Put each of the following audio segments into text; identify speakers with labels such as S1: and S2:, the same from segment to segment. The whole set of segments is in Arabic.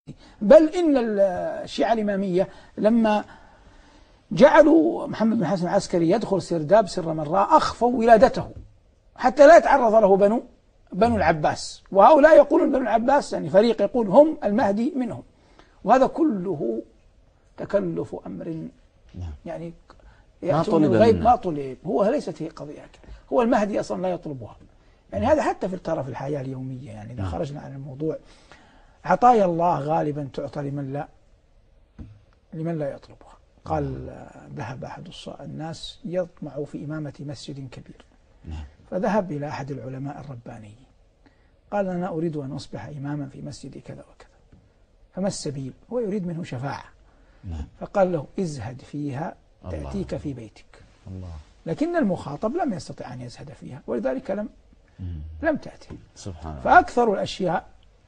S1: بل إن الشيعة الإمامية لما جعلوا محمد بن حسن العسكري يدخل سرداب سر مرة أخفوا ولادته حتى لا يتعرض له بنو العباس، وهؤلاء يقولون بنو العباس يعني فريق يقول هم المهدي منهم، وهذا كله تكلف أمر يعني يأتون الغيب ما طلب. هو ليست هي قضية هو المهدي أصلا لا يطلبها، يعني هذا حتى في ترى في الحياة اليومية، يعني إذا خرجنا عن الموضوع عطايا الله غالبا تعطى لمن لا يطلبها. قال ذهب أحد الناس يطمع في إمامة مسجد كبير، فذهب إلى أحد العلماء الربانيين قال أنا أريد أن أصبح إماما في مسجد كذا وكذا، فما السبيل؟ هو يريد منه شفاعة. فقال له ازهد فيها تأتيك في بيتك. لكن المخاطب لم يستطع أن يزهد فيها، ولذلك لم تأتي. فأكثر الأشياء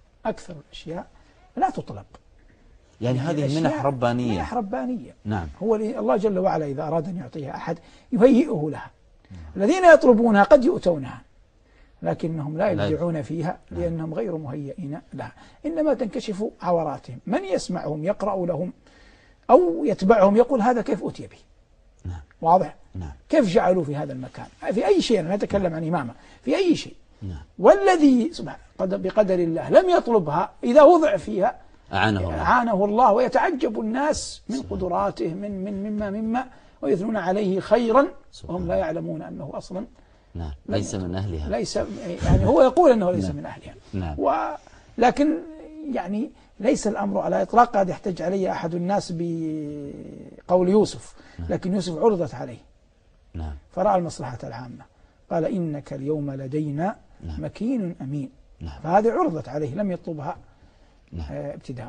S1: لا تطلب،
S2: يعني هذه منح
S1: ربانية.
S2: نعم.
S1: هو الله جل وعلا إذا أراد أن يعطيها أحد يهيئه لها. الذين يطلبونها قد يؤتونها لكنهم لا يبدعون فيها لأنهم غير مهيئين لها، إنما تنكشف عوراتهم. من يسمعهم يقرأ لهم أو يتبعهم يقول هذا كيف أتي به؟ واضح؟ كيف جعلوا في هذا المكان؟ في أي شيء، أنا لا أتكلم عن إمامة، في أي شيء. والذي بقدر الله لم يطلبها إذا وضع فيها أعانه الله، ويتعجب الناس من قدراته مما ويثنون عليه خيرا وهم لا يعلمون أنه أصلا
S2: ليس من أهلها.
S1: يعني هو يقول أنه ليس من أهلها. لكن يعني ليس الأمر على إطلاق. قد يحتج علي أحد الناس بقول يوسف، لكن يوسف عرضت عليه فرأى المصلحة العامة، قال إنك اليوم لدينا مكين أمين. فهذه عرضت عليه لم يطلبها ابتداء.